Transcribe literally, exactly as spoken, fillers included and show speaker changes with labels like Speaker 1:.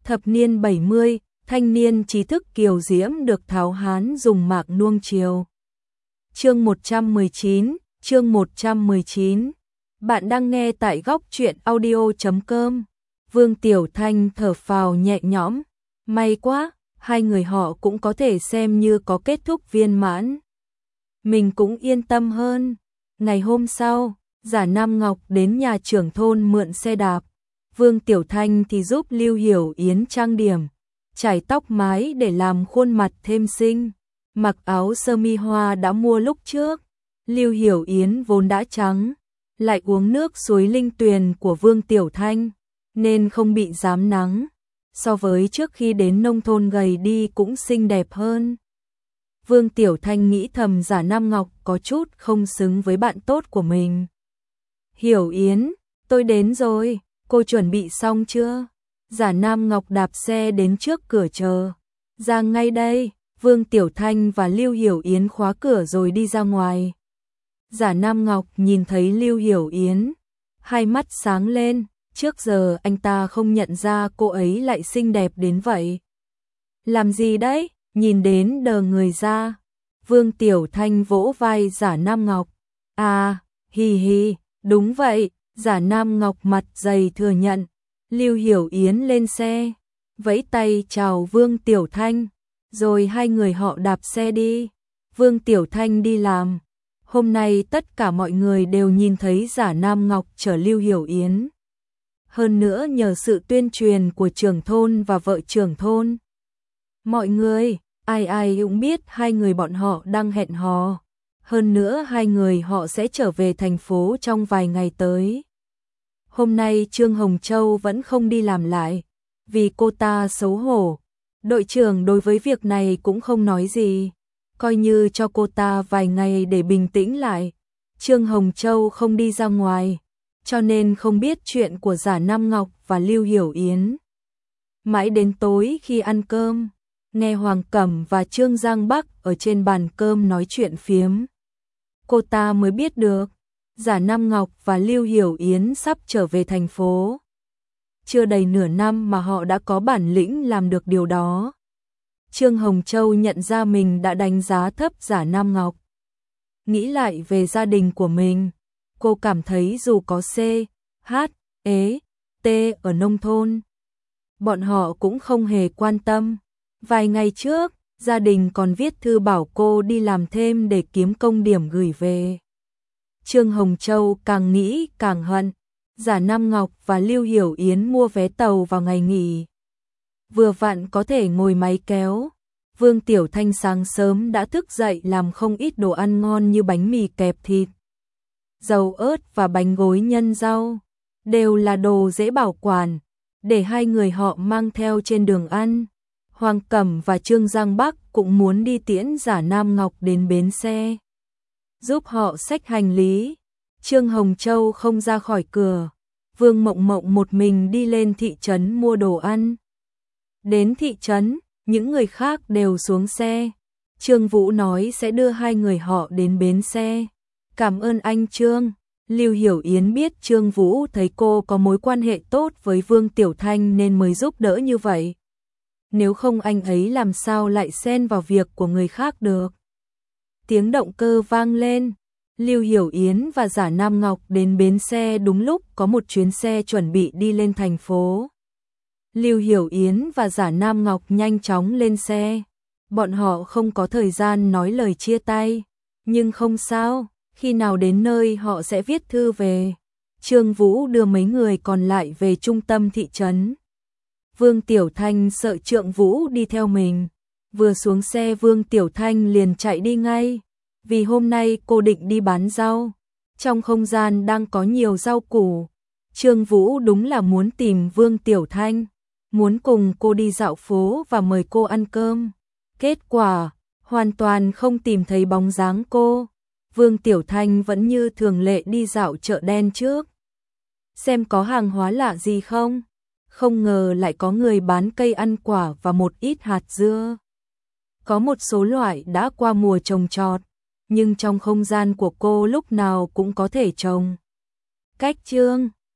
Speaker 1: Thập niên bảy mươi, thanh niên trí thức kiều diễm được Tháo Hán dùng mạc nuông chiều. Chương một trăm mười chín, chương một trăm mười chín. Bạn đang nghe tại góc truyện audio chấm com. Vương Tiểu Thanh thở phào nhẹ nhõm, may quá, hai người họ cũng có thể xem như có kết thúc viên mãn. Mình cũng yên tâm hơn. Ngày hôm sau, Giả Nam Ngọc đến nhà trưởng thôn mượn xe đạp. Vương Tiểu Thanh thì giúp Lưu Hiểu Yến trang điểm, chải tóc mái để làm khuôn mặt thêm xinh, mặc áo sơ mi hoa đã mua lúc trước. Lưu Hiểu Yến vốn đã trắng, lại uống nước suối linh tuyền của Vương Tiểu Thanh, nên không bị rám nắng. So với trước khi đến nông thôn gầy đi cũng xinh đẹp hơn. Vương Tiểu Thanh nghĩ thầm Giả Nam Ngọc có chút không xứng với bạn tốt của mình. Hiểu Yến, tôi đến rồi, cô chuẩn bị xong chưa? Giả Nam Ngọc đạp xe đến trước cửa chờ. Ra ngay đây, Vương Tiểu Thanh và Lưu Hiểu Yến khóa cửa rồi đi ra ngoài. Giả Nam Ngọc nhìn thấy Lưu Hiểu Yến, hai mắt sáng lên, trước giờ anh ta không nhận ra cô ấy lại xinh đẹp đến vậy. Làm gì đấy, nhìn đến đờ người ra. Vương Tiểu Thanh vỗ vai Giả Nam Ngọc. À, hì hì, đúng vậy, Giả Nam Ngọc mặt dày thừa nhận. Lưu Hiểu Yến lên xe, vẫy tay chào Vương Tiểu Thanh, rồi hai người họ đạp xe đi. Vương Tiểu Thanh đi làm. Hôm nay tất cả mọi người đều nhìn thấy Giả Nam Ngọc chở Lưu Hiểu Yến. Hơn nữa nhờ sự tuyên truyền của trưởng thôn và vợ trưởng thôn. Mọi người, ai ai cũng biết hai người bọn họ đang hẹn hò. Hơn nữa hai người họ sẽ trở về thành phố trong vài ngày tới. Hôm nay Trương Hồng Châu vẫn không đi làm lại, vì cô ta xấu hổ. Đội trưởng đối với việc này cũng không nói gì, coi như cho cô ta vài ngày để bình tĩnh lại. Trương Hồng Châu không đi ra ngoài, cho nên không biết chuyện của Giả Nam Ngọc và Lưu Hiểu Yến. Mãi đến tối khi ăn cơm, nghe Hoàng Cẩm và Trương Giang Bắc ở trên bàn cơm nói chuyện phiếm, cô ta mới biết được Giả Nam Ngọc và Lưu Hiểu Yến sắp trở về thành phố. Chưa đầy nửa năm mà họ đã có bản lĩnh làm được điều đó. Trương Hồng Châu nhận ra mình đã đánh giá thấp Giả Nam Ngọc. Nghĩ lại về gia đình của mình, cô cảm thấy dù có C, H, E, T ở nông thôn, bọn họ cũng không hề quan tâm. Vài ngày trước, gia đình còn viết thư bảo cô đi làm thêm để kiếm công điểm gửi về. Trương Hồng Châu càng nghĩ càng hận. Giả Nam Ngọc và Lưu Hiểu Yến mua vé tàu vào ngày nghỉ, vừa vặn có thể ngồi máy kéo. Vương Tiểu Thanh sáng sớm đã thức dậy làm không ít đồ ăn ngon như bánh mì kẹp thịt, dầu ớt và bánh gối nhân rau, đều là đồ dễ bảo quản, để hai người họ mang theo trên đường ăn. Hoàng Cẩm và Trương Giang Bắc cũng muốn đi tiễn Giả Nam Ngọc đến bến xe, giúp họ xách hành lý. Trương Hồng Châu không ra khỏi cửa, Vương Mộng Mộng một mình đi lên thị trấn mua đồ ăn. Đến thị trấn, những người khác đều xuống xe. Trương Vũ nói sẽ đưa hai người họ đến bến xe. Cảm ơn anh Trương. Lưu Hiểu Yến biết Trương Vũ thấy cô có mối quan hệ tốt với Vương Tiểu Thanh nên mới giúp đỡ như vậy. Nếu không anh ấy làm sao lại xen vào việc của người khác được. Tiếng động cơ vang lên. Lưu Hiểu Yến và Giả Nam Ngọc đến bến xe đúng lúc có một chuyến xe chuẩn bị đi lên thành phố. Lưu Hiểu Yến và Giả Nam Ngọc nhanh chóng lên xe. Bọn họ không có thời gian nói lời chia tay, nhưng không sao, khi nào đến nơi họ sẽ viết thư về. Trương Vũ đưa mấy người còn lại về trung tâm thị trấn. Vương Tiểu Thanh sợ Trượng Vũ đi theo mình, vừa xuống xe Vương Tiểu Thanh liền chạy đi ngay. Vì hôm nay cô định đi bán rau, trong không gian đang có nhiều rau củ. Trương Vũ đúng là muốn tìm Vương Tiểu Thanh, muốn cùng cô đi dạo phố và mời cô ăn cơm. Kết quả, hoàn toàn không tìm thấy bóng dáng cô. Vương Tiểu Thanh vẫn như thường lệ đi dạo chợ đen trước, xem có hàng hóa lạ gì không. Không ngờ lại có người bán cây ăn quả và một ít hạt dưa. Có một số loại đã qua mùa trồng trọt, nhưng trong không gian của cô lúc nào cũng có thể trồng. Cách Trương